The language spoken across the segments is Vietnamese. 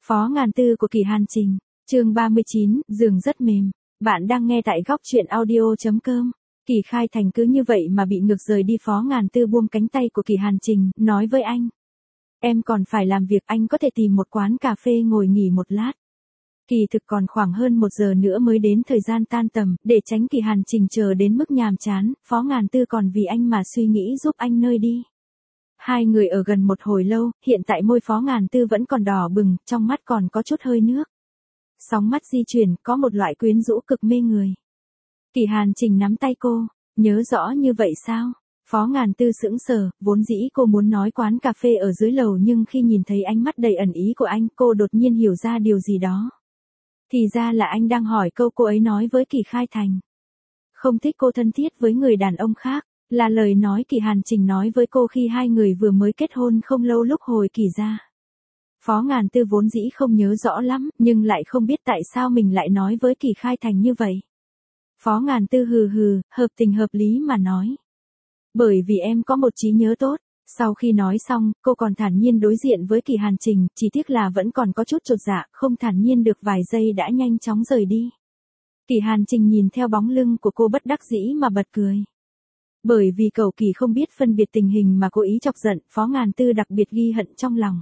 Phó Ngàn Tư của Kỳ Hàn Trình, chương 39, giường rất mềm. Bạn đang nghe tại góc truyện audio.com. Kỳ Khai Thành cứ như vậy mà bị ngược rời đi. Phó Ngàn Tư buông cánh tay của Kỳ Hàn Trình, nói với anh. Em còn phải làm việc, anh có thể tìm một quán cà phê ngồi nghỉ một lát. Kỳ thực còn khoảng hơn 1 giờ nữa mới đến thời gian tan tầm, để tránh Kỳ Hàn Trình chờ đến mức nhàm chán, Phó Ngàn Tư còn vì anh mà suy nghĩ giúp anh nơi đi. Hai người ở gần một hồi lâu, hiện tại môi Phó Ngàn Tư vẫn còn đỏ bừng, trong mắt còn có chút hơi nước. Sóng mắt di chuyển, có một loại quyến rũ cực mê người. Kỳ Hàn Trình nắm tay cô, nhớ rõ như vậy sao? Phó Ngàn Tư sững sờ, vốn dĩ cô muốn nói quán cà phê ở dưới lầu nhưng khi nhìn thấy ánh mắt đầy ẩn ý của anh, cô đột nhiên hiểu ra điều gì đó. Thì ra là anh đang hỏi câu cô ấy nói với Kỳ Khai Thành. Không thích cô thân thiết với người đàn ông khác, là lời nói Kỳ Hàn Trình nói với cô khi hai người vừa mới kết hôn không lâu lúc hồi Kỳ ra. Phó Ngàn Tư vốn dĩ không nhớ rõ lắm, nhưng lại không biết tại sao mình lại nói với Kỳ Khai Thành như vậy. Phó Ngàn Tư hừ hừ, hợp tình hợp lý mà nói. Bởi vì em có một trí nhớ tốt. Sau khi nói xong, cô còn thản nhiên đối diện với Kỳ Hàn Trình, chỉ tiếc là vẫn còn có chút chột dạ, không thản nhiên được vài giây đã nhanh chóng rời đi. Kỳ Hàn Trình nhìn theo bóng lưng của cô bất đắc dĩ mà bật cười. Bởi vì cậu Kỳ không biết phân biệt tình hình mà cố ý chọc giận, Phó Ngàn Tư đặc biệt ghi hận trong lòng.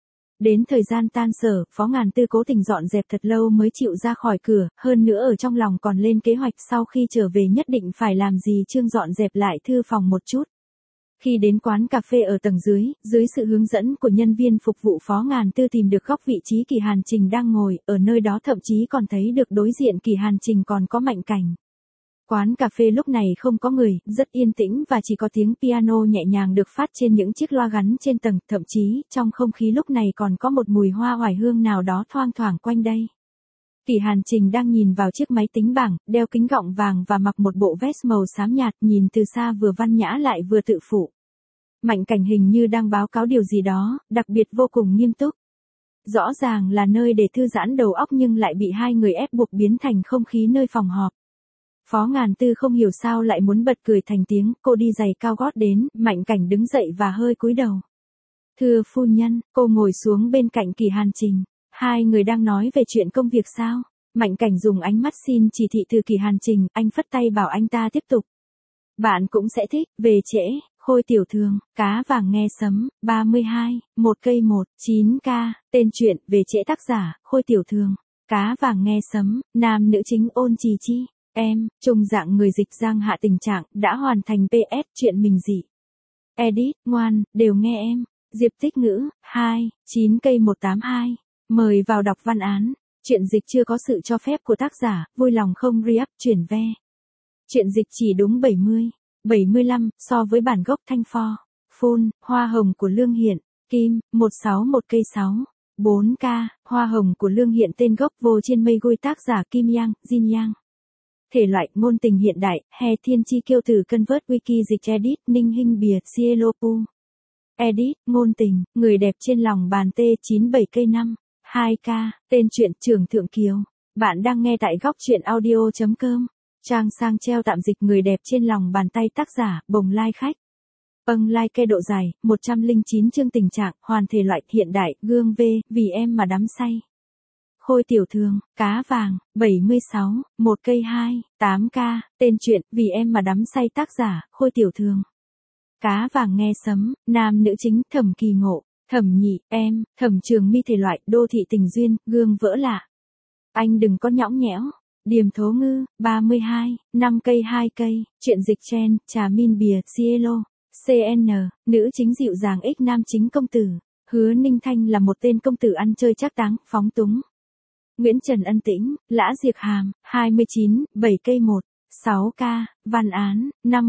Đến thời gian tan sở, Phó Ngàn Tư cố tình dọn dẹp thật lâu mới chịu ra khỏi cửa, hơn nữa ở trong lòng còn lên kế hoạch sau khi trở về nhất định phải làm gì chương dọn dẹp lại thư phòng một chút. Khi đến quán cà phê ở tầng dưới sự hướng dẫn của nhân viên phục vụ Phó Ngàn Tư tìm được góc vị trí Kỳ Hàn Trình đang ngồi, ở nơi đó thậm chí còn thấy được đối diện Kỳ Hàn Trình còn có Mạnh Cảnh. Quán cà phê lúc này không có người, rất yên tĩnh và chỉ có tiếng piano nhẹ nhàng được phát trên những chiếc loa gắn trên tầng, thậm chí trong không khí lúc này còn có một mùi hoa oải hương nào đó thoang thoảng quanh đây. Kỳ Hàn Trình đang nhìn vào chiếc máy tính bảng, đeo kính gọng vàng và mặc một bộ vest màu xám nhạt, nhìn từ xa vừa văn nhã lại vừa tự phụ. Mạnh Cảnh hình như đang báo cáo điều gì đó, đặc biệt vô cùng nghiêm túc. Rõ ràng là nơi để thư giãn đầu óc nhưng lại bị hai người ép buộc biến thành không khí nơi phòng họp. Phó Ngàn Tư không hiểu sao lại muốn bật cười thành tiếng, cô đi giày cao gót đến, Mạnh Cảnh đứng dậy và hơi cúi đầu. Thưa phu nhân, cô ngồi xuống bên cạnh Kỳ Hàn Trình. Hai người đang nói về chuyện công việc sao? Mạnh Cảnh dùng ánh mắt xin chỉ thị từ Kỳ Hàn Trình, anh phất tay bảo anh ta tiếp tục. Bạn cũng sẽ thích, về trễ, Khôi Tiểu Thường, cá vàng nghe sấm, 32, 1 cây 1, 9k, tên truyện, về trễ tác giả, Khôi Tiểu Thường, cá vàng nghe sấm, nam nữ chính Ôn Trì Chi. Em, trùng dạng người dịch Giang Hạ tình trạng, đã hoàn thành PS, chuyện mình dị. Edit, ngoan, đều nghe em. Diệp Tích Ngữ, 2, 9 cây 182. Mời vào đọc văn án. Chuyện dịch chưa có sự cho phép của tác giả, vui lòng không re-up, chuyển ve. Chuyện dịch chỉ đúng 70, 75, so với bản gốc Thanh Pho. Full, hoa hồng của Lương Hiện, Kim, 161 cây 6. 4k, hoa hồng của Lương Hiện tên gốc vô trên mây gôi tác giả Kim Yang, Jin Yang. Thể loại, ngôn tình hiện đại, He Thiên Chi Kiêu Tử Convert Wiki dịch edit, Ninh Hinh Bìa, Cielo Pu. Edit, ngôn tình, người đẹp trên lòng bàn T97 cây 5. 2k, tên truyện Trưởng Thượng Kiều. Bạn đang nghe tại góc truyện audio.com. Trang sang treo tạm dịch người đẹp trên lòng bàn tay tác giả, Bồng Lai Khách. Lai cây độ dài, 109 chương tình trạng, hoàn thể loại, hiện đại, gương V, vì em mà đắm say. Khôi Tiểu Thường, cá vàng, 76, 1 cây 2, 8k, tên truyện, vì em mà đắm say tác giả, Khôi Tiểu Thường. Cá vàng nghe sấm, nam nữ chính, Thẩm Kỳ Ngộ, Thẩm Nhị, em, Thẩm Trường Mi thể loại, đô thị tình duyên, gương vỡ lạ. Anh đừng có nhõng nhẽo. Điềm Thố Ngư, 32, 5 cây 2 cây, chuyện dịch Chen, Trà Min Bìa, Cielo, CN, nữ chính dịu dàng ích nam chính công tử. Hứa Ninh Thanh là một tên công tử ăn chơi trác táng, phóng túng. Nguyễn Trần Ân Tĩnh, Lã Diệc Hàm, 29, 7 cây 1, 6k, văn án, năm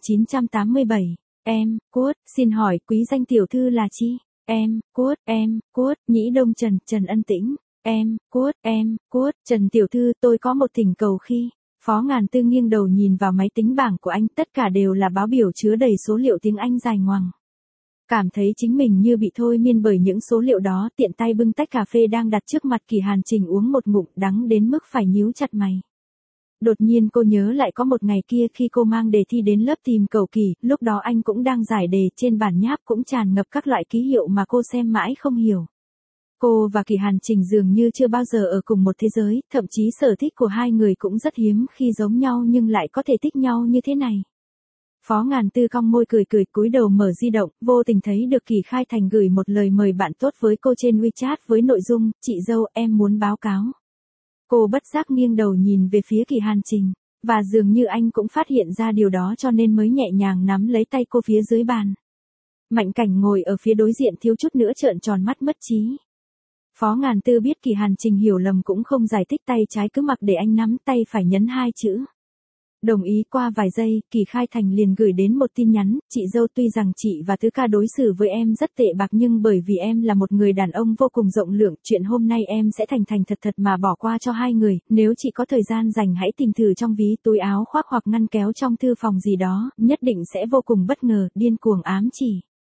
1987. Em, Cuốt, xin hỏi quý danh tiểu thư là chi? Em, Cuốt, Nhĩ Đông Trần, Trần Ân Tĩnh. Em, Cuốt, Trần tiểu thư, tôi có một thỉnh cầu khi. Phó Ngàn Tư nghiêng đầu nhìn vào máy tính bảng của anh, tất cả đều là báo biểu chứa đầy số liệu tiếng Anh dài ngoằng. Cảm thấy chính mình như bị thôi miên bởi những số liệu đó, tiện tay bưng tách cà phê đang đặt trước mặt Kỳ Hàn Trình uống một ngụm, đắng đến mức phải nhíu chặt mày. Đột nhiên cô nhớ lại có một ngày kia khi cô mang đề thi đến lớp tìm cậu Kỳ, lúc đó anh cũng đang giải đề, trên bản nháp cũng tràn ngập các loại ký hiệu mà cô xem mãi không hiểu. Cô và Kỳ Hàn Trình dường như chưa bao giờ ở cùng một thế giới, thậm chí sở thích của hai người cũng rất hiếm khi giống nhau nhưng lại có thể thích nhau như thế này. Phó Ngàn Tư cong môi cười cười cúi đầu mở di động, vô tình thấy được Kỳ Khai Thành gửi một lời mời bạn tốt với cô trên WeChat với nội dung, chị dâu em muốn báo cáo. Cô bất giác nghiêng đầu nhìn về phía Kỳ Hàn Trình, và dường như anh cũng phát hiện ra điều đó cho nên mới nhẹ nhàng nắm lấy tay cô phía dưới bàn. Mạnh Cảnh ngồi ở phía đối diện thiếu chút nữa trợn tròn mắt mất trí. Phó Ngàn Tư biết Kỳ Hàn Trình hiểu lầm cũng không giải thích, tay trái cứ mặc để anh nắm, tay phải nhấn 2 chữ. Đồng ý. Qua vài giây, Kỳ Khai Thành liền gửi đến một tin nhắn, chị dâu tuy rằng chị và Tứ ca đối xử với em rất tệ bạc nhưng bởi vì em là một người đàn ông vô cùng rộng lượng, chuyện hôm nay em sẽ thành thành thật thật mà bỏ qua cho hai người, nếu chị có thời gian dành hãy tìm thử trong ví túi áo khoác hoặc ngăn kéo trong thư phòng gì đó, nhất định sẽ vô cùng bất ngờ, điên cuồng ám chỉ.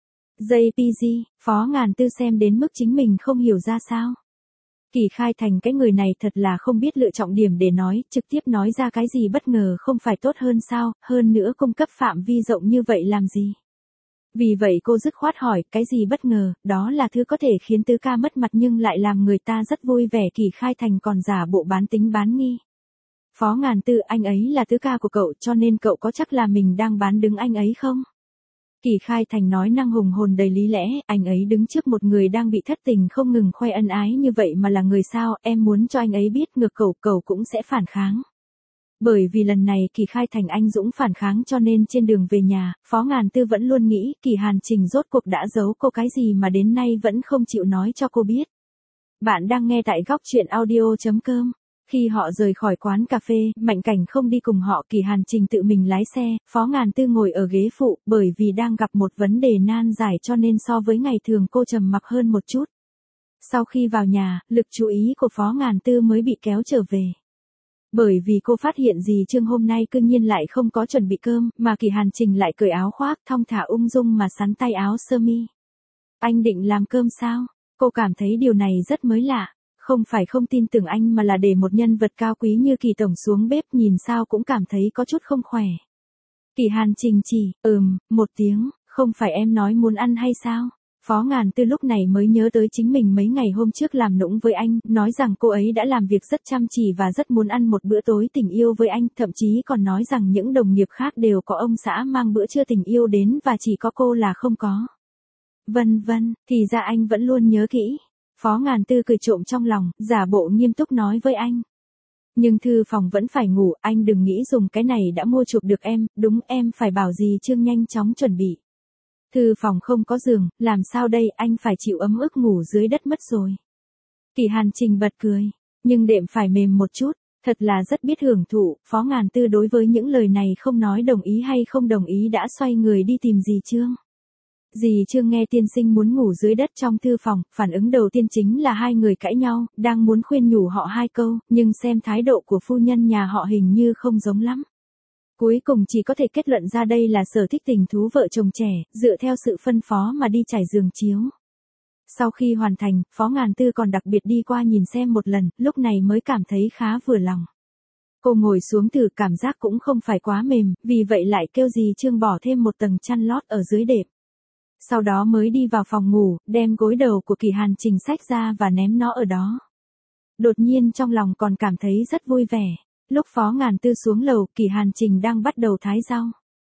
JPG, Phó Ngàn Tư xem đến mức chính mình không hiểu ra sao. Kỳ Khai Thành cái người này thật là không biết lựa trọng điểm để nói, trực tiếp nói ra cái gì bất ngờ không phải tốt hơn sao, hơn nữa cung cấp phạm vi rộng như vậy làm gì. Vì vậy cô dứt khoát hỏi, cái gì bất ngờ, đó là thứ có thể khiến Tứ ca mất mặt nhưng lại làm người ta rất vui vẻ. Kỳ Khai Thành còn giả bộ bán tính bán nghi. Phó Ngàn Tư, anh ấy là Tứ ca của cậu cho nên cậu có chắc là mình đang bán đứng anh ấy không? Kỳ Khai Thành nói năng hùng hồn đầy lý lẽ, anh ấy đứng trước một người đang bị thất tình không ngừng khoe ân ái như vậy mà là người sao, em muốn cho anh ấy biết ngược cậu cũng sẽ phản kháng. Bởi vì lần này Kỳ Khai Thành anh dũng phản kháng cho nên trên đường về nhà, Phó Ngàn Tư vẫn luôn nghĩ Kỳ Hàn Trình rốt cuộc đã giấu cô cái gì mà đến nay vẫn không chịu nói cho cô biết. Bạn đang nghe tại góc truyện audio.com. Khi họ rời khỏi quán cà phê, Mạnh Cảnh không đi cùng họ, Kỳ Hàn Trình tự mình lái xe, Phó Ngàn Tư ngồi ở ghế phụ, bởi vì đang gặp một vấn đề nan giải cho nên so với ngày thường cô trầm mặc hơn một chút. Sau khi vào nhà, lực chú ý của Phó Ngàn Tư mới bị kéo trở về. Bởi vì cô phát hiện dì Trương hôm nay cương nhiên lại không có chuẩn bị cơm, mà Kỳ Hàn Trình lại cởi áo khoác thong thả ung dung mà sắn tay áo sơ mi. Anh định làm cơm sao? Cô cảm thấy điều này rất mới lạ. Không phải không tin tưởng anh mà là để một nhân vật cao quý như Kỳ tổng xuống bếp nhìn sao cũng cảm thấy có chút không khỏe. Kỳ Hàn Trình chỉ, một tiếng, không phải em nói muốn ăn hay sao? Phó Ngàn Tư lúc này mới nhớ tới chính mình mấy ngày hôm trước làm nũng với anh, nói rằng cô ấy đã làm việc rất chăm chỉ và rất muốn ăn một bữa tối tình yêu với anh, thậm chí còn nói rằng những đồng nghiệp khác đều có ông xã mang bữa trưa tình yêu đến và chỉ có cô là không có. Vân vân, thì ra anh vẫn luôn nhớ kỹ. Phó Ngàn Tư cười trộm trong lòng, giả bộ nghiêm túc nói với anh. Nhưng thư phòng vẫn phải ngủ, anh đừng nghĩ dùng cái này đã mua chuộc được em, đúng em phải bảo dì Trương nhanh chóng chuẩn bị. Thư phòng không có giường, làm sao đây, anh phải chịu ấm ức ngủ dưới đất mất rồi. Kỳ Hàn Trình bật cười, nhưng đệm phải mềm một chút, thật là rất biết hưởng thụ. Phó Ngàn Tư đối với những lời này không nói đồng ý hay không đồng ý đã xoay người đi tìm dì Trương. Dì Trương nghe tiên sinh muốn ngủ dưới đất trong thư phòng, phản ứng đầu tiên chính là hai người cãi nhau, đang muốn khuyên nhủ họ hai câu, nhưng xem thái độ của phu nhân nhà họ hình như không giống lắm. Cuối cùng chỉ có thể kết luận ra đây là sở thích tình thú vợ chồng trẻ, dựa theo sự phân phó mà đi trải giường chiếu. Sau khi hoàn thành, Phó Ngàn Tư còn đặc biệt đi qua nhìn xem một lần, lúc này mới cảm thấy khá vừa lòng. Cô ngồi xuống thử, cảm giác cũng không phải quá mềm, vì vậy lại kêu dì Trương bỏ thêm một tầng chăn lót ở dưới đệm. Sau đó mới đi vào phòng ngủ, đem gối đầu của Kỳ Hàn Trình xách ra và ném nó ở đó. Đột nhiên trong lòng còn cảm thấy rất vui vẻ. Lúc Phó Ngàn Tư xuống lầu, Kỳ Hàn Trình đang bắt đầu thái rau.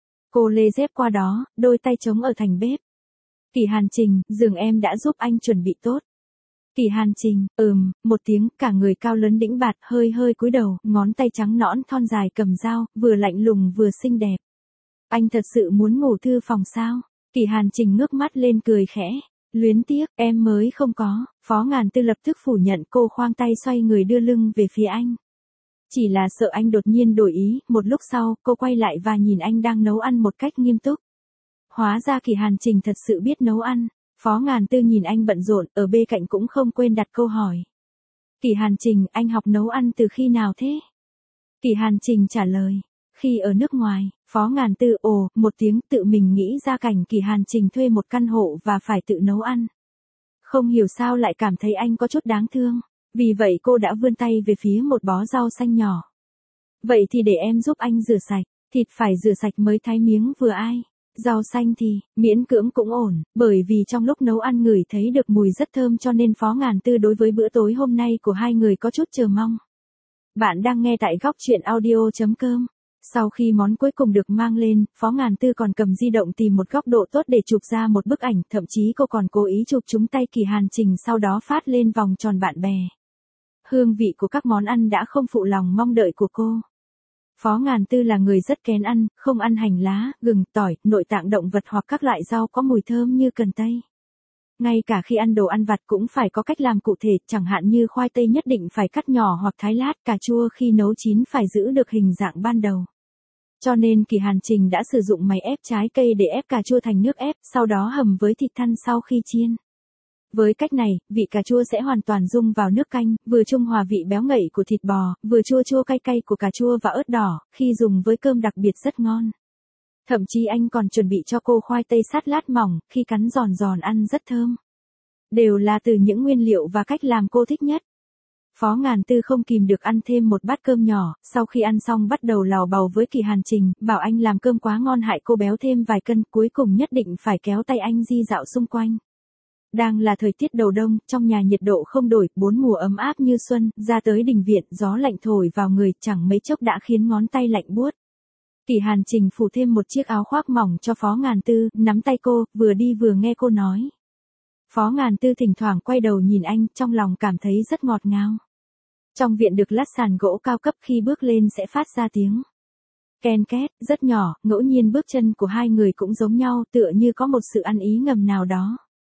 Cô lê dép qua đó, đôi tay trống ở thành bếp. Kỳ Hàn Trình, giường em đã giúp anh chuẩn bị tốt. Kỳ Hàn Trình, một tiếng, cả người cao lớn đĩnh bạt, hơi cúi đầu, ngón tay trắng nõn thon dài cầm dao, vừa lạnh lùng vừa xinh đẹp. Anh thật sự muốn ngủ thư phòng sao? Kỳ Hàn Trình ngước mắt lên cười khẽ. Luyến tiếc, em mới không có. Phó Ngàn Tư lập tức phủ nhận, cô khoang tay xoay người đưa lưng về phía anh. Chỉ là sợ anh đột nhiên đổi ý, một lúc sau, cô quay lại và nhìn anh đang nấu ăn một cách nghiêm túc. Hóa ra Kỳ Hàn Trình thật sự biết nấu ăn. Phó Ngàn Tư nhìn anh bận rộn, ở bên cạnh cũng không quên đặt câu hỏi. Kỳ Hàn Trình, anh học nấu ăn từ khi nào thế? Kỳ Hàn Trình trả lời. Khi ở nước ngoài. Phó Ngàn Tư một tiếng, tự mình nghĩ ra cảnh Kỳ Hàn Trình thuê một căn hộ và phải tự nấu ăn. Không hiểu sao lại cảm thấy anh có chút đáng thương. Vì vậy cô đã vươn tay về phía một bó rau xanh nhỏ. Vậy thì để em giúp anh rửa sạch, thịt phải rửa sạch mới thái miếng vừa ai. Rau xanh thì, miễn cưỡng cũng ổn, bởi vì trong lúc nấu ăn ngửi thấy được mùi rất thơm cho nên Phó Ngàn Tư đối với bữa tối hôm nay của hai người có chút chờ mong. Bạn đang nghe tại góc chuyện audio.com. Sau khi món cuối cùng được mang lên, Phó Ngàn Tư còn cầm di động tìm một góc độ tốt để chụp ra một bức ảnh, thậm chí cô còn cố ý chụp trúng tay Kỳ Hàn Trình sau đó phát lên vòng tròn bạn bè. Hương vị của các món ăn đã không phụ lòng mong đợi của cô. Phó Ngàn Tư là người rất kén ăn, không ăn hành lá, gừng, tỏi, nội tạng động vật hoặc các loại rau có mùi thơm như cần tây. Ngay cả khi ăn đồ ăn vặt cũng phải có cách làm cụ thể, chẳng hạn như khoai tây nhất định phải cắt nhỏ hoặc thái lát, cà chua khi nấu chín phải giữ được hình dạng ban đầu. Cho nên Kỳ Hàn Trình đã sử dụng máy ép trái cây để ép cà chua thành nước ép, sau đó hầm với thịt thăn sau khi chiên. Với cách này, vị cà chua sẽ hoàn toàn dung vào nước canh, vừa trung hòa vị béo ngậy của thịt bò, vừa chua chua cay cay của cà chua và ớt đỏ, khi dùng với cơm đặc biệt rất ngon. Thậm chí anh còn chuẩn bị cho cô khoai tây sát lát mỏng, khi cắn giòn giòn ăn rất thơm. Đều là từ những nguyên liệu và cách làm cô thích nhất. Phó Ngàn Tư không kìm được ăn thêm một bát cơm nhỏ, sau khi ăn xong bắt đầu lò bầu với Kỳ Hàn Trình, bảo anh làm cơm quá ngon hại cô béo thêm vài cân, cuối cùng nhất định phải kéo tay anh di dạo xung quanh. Đang là thời tiết đầu đông, trong nhà nhiệt độ không đổi, bốn mùa ấm áp như xuân, ra tới đình viện, gió lạnh thổi vào người, chẳng mấy chốc đã khiến ngón tay lạnh buốt. Kỳ Hàn Trình phủ thêm một chiếc áo khoác mỏng cho Phó Ngàn Tư, nắm tay cô, vừa đi vừa nghe cô nói. Phó Ngàn Tư thỉnh thoảng quay đầu nhìn anh, trong lòng cảm thấy rất ngọt ngào. Trong viện được lát sàn gỗ cao cấp, khi bước lên sẽ phát ra tiếng ken két, rất nhỏ, ngẫu nhiên bước chân của hai người cũng giống nhau, tựa như có một sự ăn ý ngầm nào đó.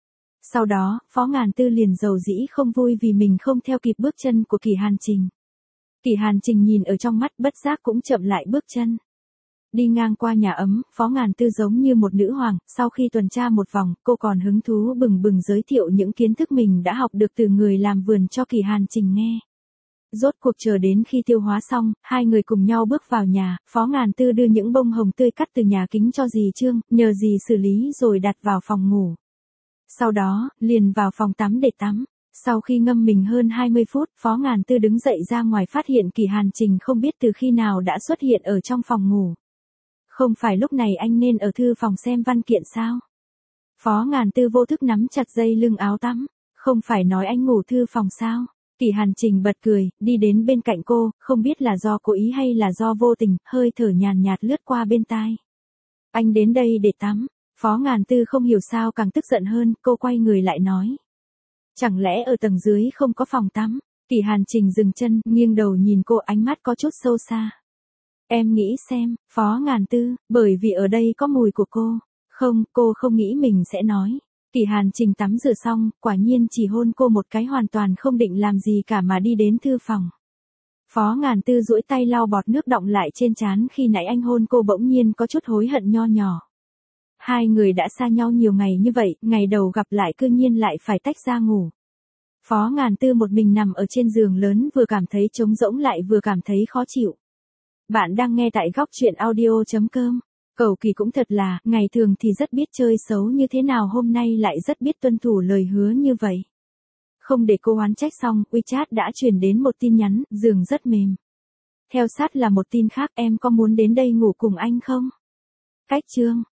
Sau đó, Phó Ngàn Tư liền rầu rĩ không vui vì mình không theo kịp bước chân của Kỳ Hàn Trình. Kỳ Hàn Trình nhìn ở trong mắt bất giác cũng chậm lại bước chân. Đi ngang qua nhà ấm, Phó Ngàn Tư giống như một nữ hoàng, sau khi tuần tra một vòng, cô còn hứng thú bừng bừng giới thiệu những kiến thức mình đã học được từ người làm vườn cho Kỳ Hàn Trình nghe. Rốt cuộc chờ đến khi tiêu hóa xong, hai người cùng nhau bước vào nhà, Phó Ngàn Tư đưa những bông hồng tươi cắt từ nhà kính cho dì Trương, nhờ dì xử lý rồi đặt vào phòng ngủ. Sau đó, liền vào phòng tắm để tắm. Sau khi ngâm mình hơn 20 phút, Phó Ngàn Tư đứng dậy ra ngoài phát hiện Kỳ Hàn Trình không biết từ khi nào đã xuất hiện ở trong phòng ngủ. Không phải lúc này anh nên ở thư phòng xem văn kiện sao? Phó Ngàn Tư vô thức nắm chặt dây lưng áo tắm. Không phải nói anh ngủ thư phòng sao? Kỳ Hàn Trình bật cười, đi đến bên cạnh cô, không biết là do cố ý hay là do vô tình, hơi thở nhàn nhạt lướt qua bên tai. Anh đến đây để tắm. Phó Ngàn Tư không hiểu sao càng tức giận hơn, cô quay người lại nói. Chẳng lẽ ở tầng dưới không có phòng tắm? Kỳ Hàn Trình dừng chân, nghiêng đầu nhìn cô, ánh mắt có chút sâu xa. Em nghĩ xem, Phó Ngàn Tư, bởi vì ở đây có mùi của cô. Không, cô không nghĩ mình sẽ nói. Kỳ Hàn Trình tắm rửa xong, quả nhiên chỉ hôn cô một cái, hoàn toàn không định làm gì cả mà đi đến thư phòng. Phó Ngàn Tư duỗi tay lau bọt nước đọng lại trên trán khi nãy anh hôn cô, bỗng nhiên có chút hối hận nho nhỏ. Hai người đã xa nhau nhiều ngày như vậy, ngày đầu gặp lại cư nhiên lại phải tách ra ngủ. Phó Ngàn Tư một mình nằm ở trên giường lớn, vừa cảm thấy trống rỗng lại vừa cảm thấy khó chịu. Bạn đang nghe tại góc chuyện audio.com. Cầu Kỳ cũng thật là, ngày thường thì rất biết chơi xấu như thế nào hôm nay lại rất biết tuân thủ lời hứa như vậy. Không để cô oán trách xong, WeChat đã truyền đến một tin nhắn, giường rất mềm. Theo sát là một tin khác, em có muốn đến đây ngủ cùng anh không? Cách chương.